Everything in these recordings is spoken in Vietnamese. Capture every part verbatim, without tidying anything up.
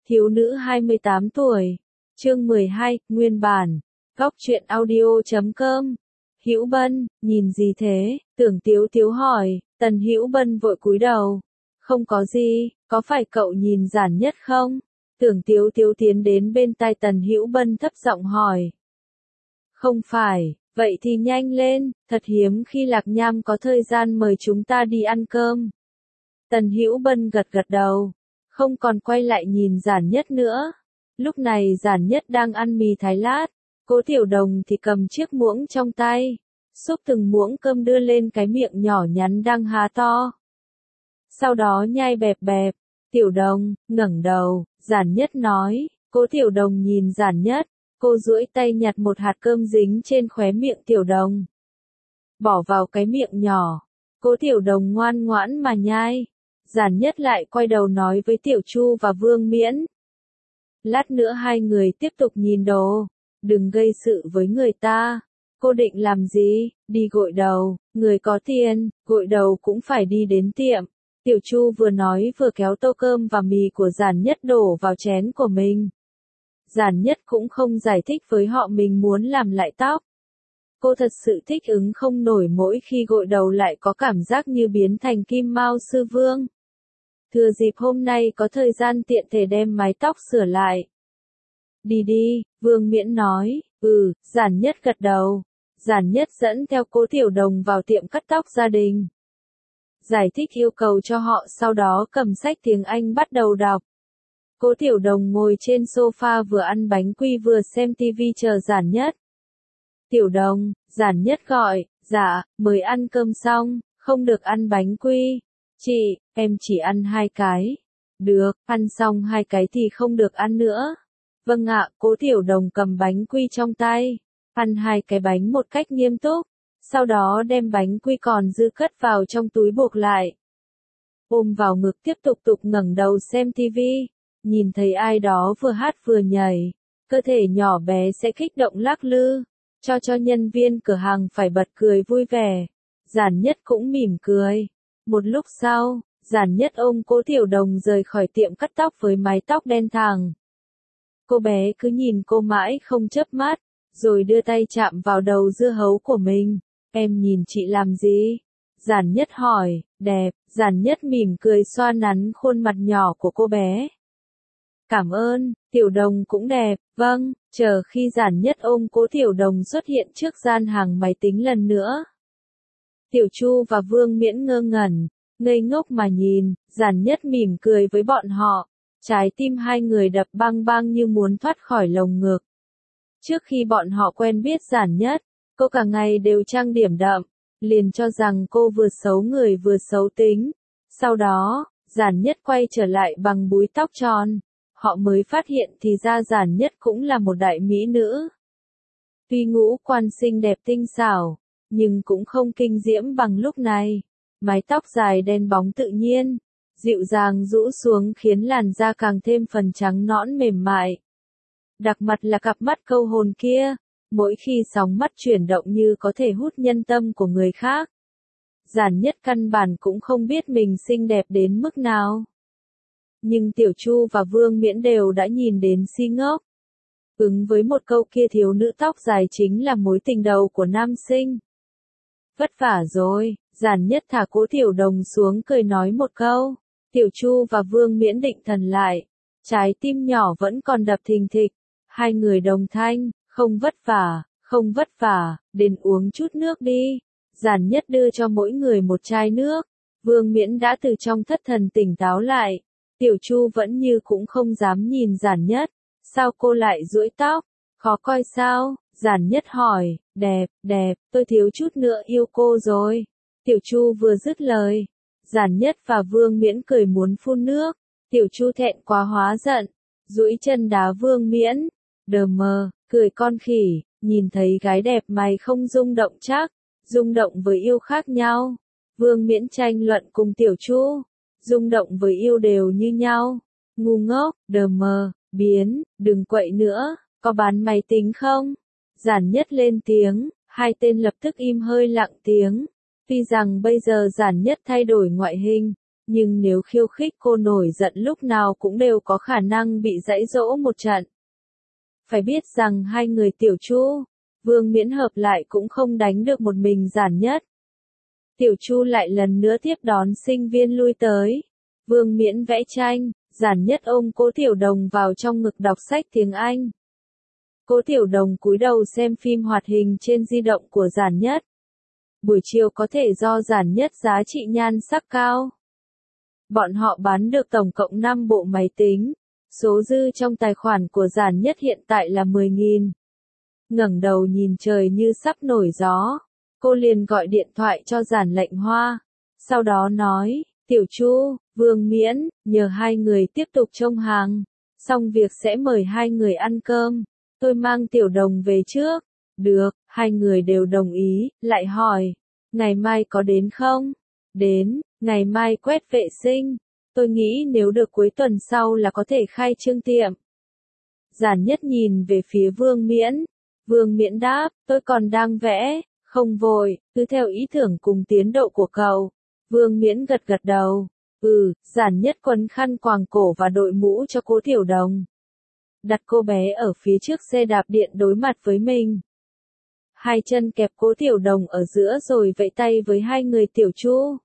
Thiếu nữ hai mươi tám tuổi. Chương mười hai, nguyên bản. Góc truyện audio chấm com. Hữu Bân, nhìn gì thế? Tưởng Tiếu Tiếu hỏi. Tần Hữu Bân vội cúi đầu. Không có gì, có phải cậu nhìn Giản Nhất không? Tưởng Tiếu Tiếu tiến đến bên tai Tần Hữu Bân thấp giọng hỏi. Không phải, vậy thì nhanh lên, thật hiếm khi Lạc Nham có thời gian mời chúng ta đi ăn cơm. Tần Hữu Bân gật gật đầu, không còn quay lại nhìn Giản Nhất nữa. Lúc này Giản Nhất đang ăn mì Thái lát, Cố Tiểu Đồng thì cầm chiếc muỗng trong tay, xúc từng muỗng cơm đưa lên cái miệng nhỏ nhắn đang há to. Sau đó nhai bẹp bẹp. Tiểu Đồng, ngẩng đầu, Giản Nhất nói. Cố Tiểu Đồng nhìn Giản Nhất, cô duỗi tay nhặt một hạt cơm dính trên khóe miệng Tiểu Đồng, bỏ vào cái miệng nhỏ. Cố Tiểu Đồng ngoan ngoãn mà nhai. Giản Nhất lại quay đầu nói với Tiểu Chu và Vương Miễn. Lát nữa hai người tiếp tục nhìn đồ, đừng gây sự với người ta. Cô định làm gì? Đi gội đầu, người có tiền, gội đầu cũng phải đi đến tiệm. Tiểu Chu vừa nói vừa kéo tô cơm và mì của Giản Nhất đổ vào chén của mình. Giản Nhất cũng không giải thích với họ mình muốn làm lại tóc. Cô thật sự thích ứng không nổi mỗi khi gội đầu lại có cảm giác như biến thành Kim Mao Sư Vương. Thừa dịp hôm nay có thời gian tiện thể đem mái tóc sửa lại. Đi đi, Vương Miễn nói. Ừ, Giản Nhất gật đầu. Giản Nhất dẫn theo Cố Tiểu Đồng vào tiệm cắt tóc gia đình. Giải thích yêu cầu cho họ, sau đó cầm sách tiếng Anh bắt đầu đọc. Cố Tiểu Đồng ngồi trên sofa vừa ăn bánh quy vừa xem tivi chờ Giản Nhất. Tiểu Đồng, Giản Nhất gọi. Dạ, mới ăn cơm xong, không được ăn bánh quy. Chị, em chỉ ăn hai cái. Được, ăn xong hai cái thì không được ăn nữa. Vâng ạ. Cố Tiểu Đồng cầm bánh quy trong tay, ăn hai cái bánh một cách nghiêm túc, sau đó đem bánh quy còn dư cất vào trong túi buộc lại. Ôm vào ngực tiếp tục tục ngẩng đầu xem tivi, nhìn thấy ai đó vừa hát vừa nhảy, cơ thể nhỏ bé sẽ kích động lắc lư, cho cho nhân viên cửa hàng phải bật cười vui vẻ. Giản Nhất cũng mỉm cười. Một lúc sau, Giản Nhất ôm Cố Tiểu Đồng rời khỏi tiệm cắt tóc với mái tóc đen thẳng. Cô bé cứ nhìn cô mãi không chớp mắt, rồi đưa tay chạm vào đầu dưa hấu của mình. Em nhìn chị làm gì? Giản Nhất hỏi. Đẹp. Giản Nhất mỉm cười xoa nắn khuôn mặt nhỏ của cô bé. Cảm ơn. Tiểu Đồng cũng đẹp. Vâng. Chờ khi Giản Nhất ôm Cố Tiểu Đồng xuất hiện trước gian hàng máy tính lần nữa. Tiểu Chu và Vương Miễn ngơ ngẩn, ngây ngốc mà nhìn. Giản Nhất mỉm cười với bọn họ. Trái tim hai người đập bang bang như muốn thoát khỏi lồng ngực. Trước khi bọn họ quen biết Giản Nhất, cô cả ngày đều trang điểm đậm, liền cho rằng cô vừa xấu người vừa xấu tính. Sau đó, Giản Nhất quay trở lại bằng búi tóc tròn. Họ mới phát hiện thì ra Giản Nhất cũng là một đại mỹ nữ. Tuy ngũ quan xinh đẹp tinh xảo, nhưng cũng không kinh diễm bằng lúc này. Mái tóc dài đen bóng tự nhiên, dịu dàng rũ xuống khiến làn da càng thêm phần trắng nõn mềm mại. Đặc mặt là cặp mắt câu hồn kia, mỗi khi sóng mắt chuyển động như có thể hút nhân tâm của người khác. Giản Nhất căn bản cũng không biết mình xinh đẹp đến mức nào. Nhưng Tiểu Chu và Vương Miễn đều đã nhìn đến si ngốc. Ứng với một câu kia, thiếu nữ tóc dài chính là mối tình đầu của nam sinh. Vất vả rồi. Giản Nhất thả Cố Tiểu Đồng xuống cười nói một câu. Tiểu Chu và Vương Miễn định thần lại. Trái tim nhỏ vẫn còn đập thình thịch. Hai người đồng thanh. Không vất vả, không vất vả, đến uống chút nước đi. Giản Nhất đưa cho mỗi người một chai nước. Vương Miễn đã từ trong thất thần tỉnh táo lại. Tiểu Chu vẫn như cũng không dám nhìn Giản Nhất. Sao cô lại duỗi tóc? Khó coi sao? Giản Nhất hỏi. Đẹp, đẹp, tôi thiếu chút nữa yêu cô rồi. Tiểu Chu vừa dứt lời, Giản Nhất và Vương Miễn cười muốn phun nước. Tiểu Chu thẹn quá hóa giận, duỗi chân đá Vương Miễn. Đờ mờ, cười con khỉ, nhìn thấy gái đẹp mày không rung động chắc, rung động với yêu khác nhau. Vương Miễn tranh luận cùng Tiểu Chu, rung động với yêu đều như nhau. Ngu ngốc, đờ mờ, biến, đừng quậy nữa, có bán máy tính không? Giản Nhất lên tiếng, hai tên lập tức im hơi lặng tiếng. Tuy rằng bây giờ Giản Nhất thay đổi ngoại hình, Nhưng nếu khiêu khích cô nổi giận lúc nào cũng đều có khả năng bị dạy dỗ một trận. Phải biết rằng hai người Tiểu Chu, Vương Miễn hợp lại cũng không đánh được một mình Giản Nhất. Tiểu Chu lại lần nữa tiếp đón sinh viên lui tới. Vương Miễn vẽ tranh, Giản Nhất ôm Cố Tiểu Đồng vào trong ngực đọc sách tiếng Anh. Cố Tiểu Đồng cúi đầu xem phim hoạt hình trên di động của Giản Nhất. Buổi chiều có thể do Giản Nhất giá trị nhan sắc cao. Bọn họ bán được tổng cộng năm bộ máy tính. Số dư trong tài khoản của Giản Nhất hiện tại là mười nghìn. Ngẩng đầu nhìn trời như sắp nổi gió. Cô liền gọi điện thoại cho Giản Lệnh Hoa. Sau đó nói, Tiểu Chu, Vương Miễn, nhờ hai người tiếp tục trông hàng. Xong việc sẽ mời hai người ăn cơm. Tôi mang Tiểu Đồng về trước. Được, hai người đều đồng ý, lại hỏi. Ngày mai có đến không? Đến, ngày mai quét vệ sinh. Tôi nghĩ nếu được cuối tuần sau là có thể khai trương tiệm. Giản Nhất nhìn về phía Vương Miễn. Vương Miễn đáp, tôi còn đang vẽ, không vội, cứ theo ý tưởng cùng tiến độ của cậu. Vương Miễn gật gật đầu. Ừ, Giản Nhất quấn khăn quàng cổ và đội mũ cho Cố Tiểu Đồng. Đặt cô bé ở phía trước xe đạp điện đối mặt với mình. Hai chân kẹp Cố Tiểu Đồng ở giữa rồi vẫy tay với hai người Tiểu Chu.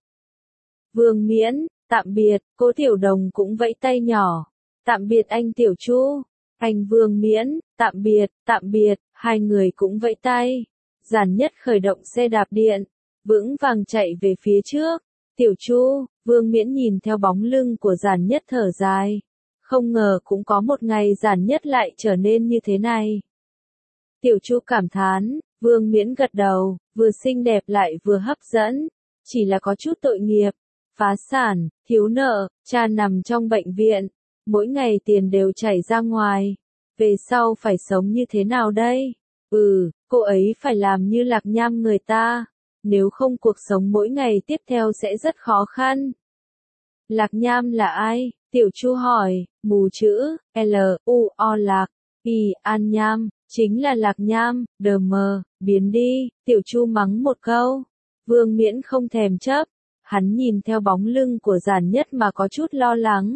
Vương Miễn, tạm biệt, Cố Tiểu Đồng cũng vẫy tay nhỏ. Tạm biệt anh Tiểu Chu. Anh Vương Miễn, tạm biệt, tạm biệt, hai người cũng vẫy tay. Giản Nhất khởi động xe đạp điện, vững vàng chạy về phía trước. Tiểu Chu, Vương Miễn nhìn theo bóng lưng của Giản Nhất thở dài. Không ngờ cũng có một ngày Giản Nhất lại trở nên như thế này. Tiểu Chu cảm thán, Vương Miễn gật đầu, vừa xinh đẹp lại vừa hấp dẫn. Chỉ là có chút tội nghiệp. Phá sản, thiếu nợ, cha nằm trong bệnh viện. Mỗi ngày tiền đều chảy ra ngoài. Về sau phải sống như thế nào đây? Ừ, cô ấy phải làm như Lạc Nham người ta. Nếu không cuộc sống mỗi ngày tiếp theo sẽ rất khó khăn. Lạc Nham là ai? Tiểu Chu hỏi, mù chữ, L, U, O Lạc, I, An Nham, chính là Lạc Nham, đờ mờ, biến đi, Tiểu Chu mắng một câu. Vương Miễn không thèm chấp, hắn nhìn theo bóng lưng của Giản Nhất mà có chút lo lắng.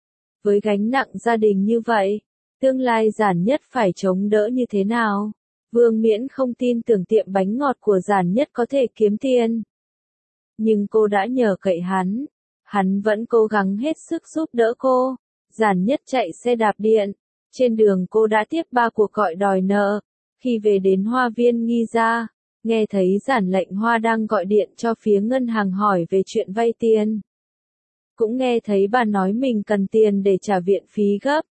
Với gánh nặng gia đình như vậy, tương lai Giản Nhất phải chống đỡ như thế nào? Vương Miễn không tin tưởng tiệm bánh ngọt của Giản Nhất có thể kiếm tiền. Nhưng cô đã nhờ cậy hắn. Hắn vẫn cố gắng hết sức giúp đỡ cô. Giản Nhất chạy xe đạp điện. Trên đường cô đã tiếp ba cuộc gọi đòi nợ. Khi về đến Hoa Viên Nghi Gia, nghe thấy Giản Lệnh Hoa đang gọi điện cho phía ngân hàng hỏi về chuyện vay tiền. Cũng nghe thấy bà nói mình cần tiền để trả viện phí gấp.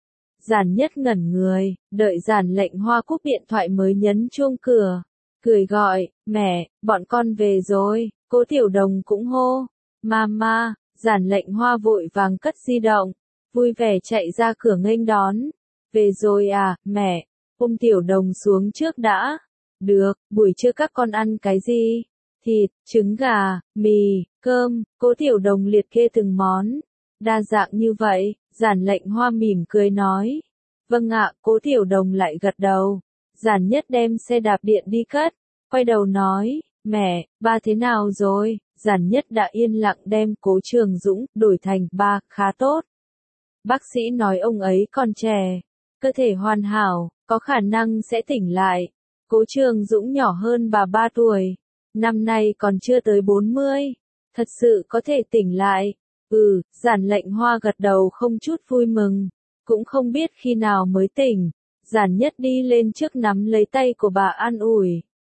Giản Nhất ngẩn người, đợi Giản Lệnh Hoa cúp điện thoại mới nhấn chuông cửa. Cười gọi, mẹ, bọn con về rồi, Cố Tiểu Đồng cũng hô. Mama, Giản Lệnh Hoa vội vàng cất di động, vui vẻ chạy ra cửa nghênh đón. Về rồi à, mẹ, ôm Tiểu Đồng xuống trước đã. Được, buổi trưa các con ăn cái gì? Thịt, trứng gà, mì, cơm, Cố Tiểu Đồng liệt kê từng món. Đa dạng như vậy, Giản Lệnh Hoa mỉm cười nói. Vâng ạ, Cố Tiểu Đồng lại gật đầu. Giản Nhất đem xe đạp điện đi cất, quay đầu nói, mẹ, ba thế nào rồi? Giản Nhất đã yên lặng đem Cố Trường Dũng đổi thành ba, khá tốt. Bác sĩ nói ông ấy còn trẻ, cơ thể hoàn hảo, có khả năng sẽ tỉnh lại. Cố Trường Dũng nhỏ hơn bà ba tuổi, năm nay còn chưa tới bốn mươi, thật sự có thể tỉnh lại. Ừ, Giản Lệnh Hoa gật đầu không chút vui mừng, cũng không biết khi nào mới tỉnh. Giản Nhất đi lên trước nắm lấy tay của bà an ủi.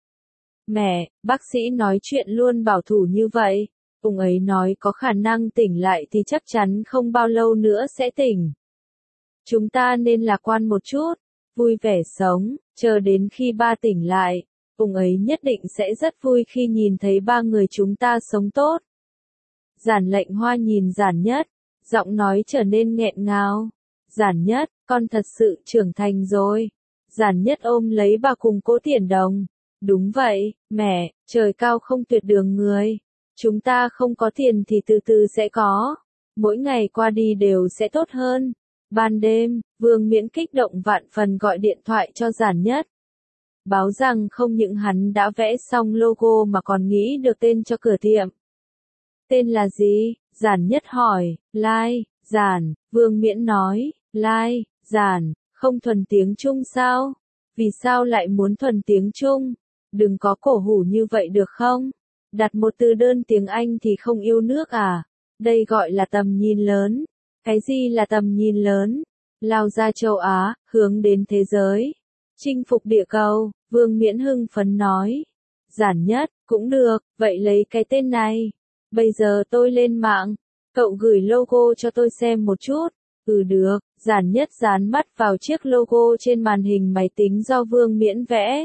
Mẹ, bác sĩ nói chuyện luôn bảo thủ như vậy. Ông ấy nói có khả năng tỉnh lại thì chắc chắn không bao lâu nữa sẽ tỉnh. Chúng ta nên lạc quan một chút, vui vẻ sống, chờ đến khi ba tỉnh lại. Ông ấy nhất định sẽ rất vui khi nhìn thấy ba người chúng ta sống tốt. Giản Lệnh Hoa nhìn Giản Nhất, giọng nói trở nên nghẹn ngào. Giản Nhất, con thật sự trưởng thành rồi. Giản Nhất ôm lấy bà cùng Cố Tiểu Đồng. Đúng vậy, mẹ, trời cao không tuyệt đường người. Chúng ta không có tiền thì từ từ sẽ có. Mỗi ngày qua đi đều sẽ tốt hơn. Ban đêm, Vương Miễn kích động vạn phần gọi điện thoại cho Giản Nhất. Báo rằng không những hắn đã vẽ xong logo mà còn nghĩ được tên cho cửa tiệm. Tên là gì? Giản Nhất hỏi, lai, giản, Vương Miễn nói, lai, giản, không thuần tiếng Trung sao? Vì sao lại muốn thuần tiếng Trung? Đừng có cổ hủ như vậy được không? Đặt một từ đơn tiếng Anh thì không yêu nước à? Đây gọi là tầm nhìn lớn. Cái gì là tầm nhìn lớn? Lao ra châu Á, hướng đến thế giới. Chinh phục địa cầu, Vương Miễn hưng phấn nói. Giản Nhất, cũng được, vậy lấy cái tên này. Bây giờ tôi lên mạng, cậu gửi logo cho tôi xem một chút. Ừ được, Giản Nhất dán mắt vào chiếc logo trên màn hình máy tính do Vương Miễn vẽ.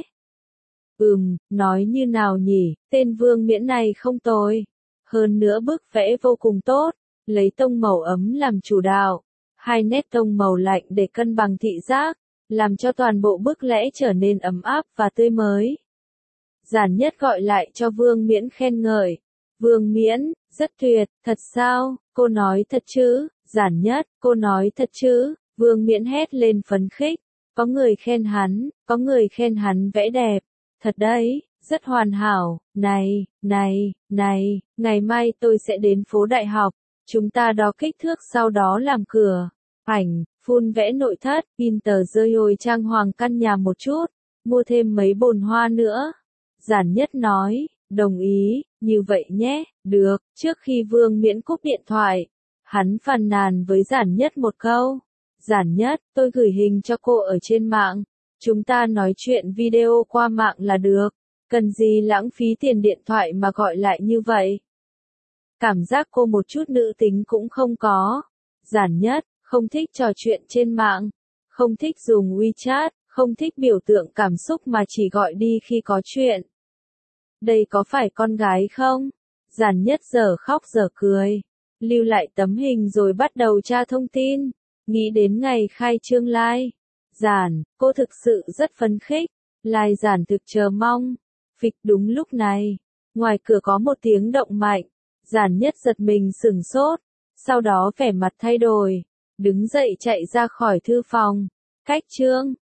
Ừm, nói như nào nhỉ, tên Vương Miễn này không tồi. Hơn nữa bức vẽ vô cùng tốt, lấy tông màu ấm làm chủ đạo. Hai nét tông màu lạnh để cân bằng thị giác, làm cho toàn bộ bức vẽ trở nên ấm áp và tươi mới. Giản Nhất gọi lại cho Vương Miễn khen ngợi. Vương Miễn, rất tuyệt, thật sao, cô nói thật chứ? Giản Nhất, cô nói thật chứ? Vương Miễn hét lên phấn khích. Có người khen hắn, có người khen hắn vẽ đẹp. Thật đấy, rất hoàn hảo. Này, này, này, ngày mai tôi sẽ đến phố đại học. Chúng ta đo kích thước sau đó làm cửa. Ảnh, phun vẽ nội thất, in tờ rơi hồi trang hoàng căn nhà một chút. Mua thêm mấy bồn hoa nữa. Giản Nhất nói, đồng ý, như vậy nhé, được. Trước khi Vương Miễn cúp điện thoại, hắn phàn nàn với Giản Nhất một câu. Giản Nhất, tôi gửi hình cho cô ở trên mạng. Chúng ta nói chuyện video qua mạng là được. Cần gì lãng phí tiền điện thoại mà gọi lại như vậy? Cảm giác cô một chút nữ tính cũng không có. Giản Nhất, không thích trò chuyện trên mạng. Không thích dùng WeChat, không thích biểu tượng cảm xúc mà chỉ gọi đi khi có chuyện. Đây có phải con gái không? Giản Nhất giờ khóc giờ cười. Lưu lại tấm hình rồi bắt đầu tra thông tin. Nghĩ đến ngày khai trương live. Giản, cô thực sự rất phấn khích. Live Giản thực chờ mong. Phịch đúng lúc này. Ngoài cửa có một tiếng động mạnh. Giản Nhất giật mình sửng sốt. Sau đó vẻ mặt thay đổi. Đứng dậy chạy ra khỏi thư phòng. Cách trương.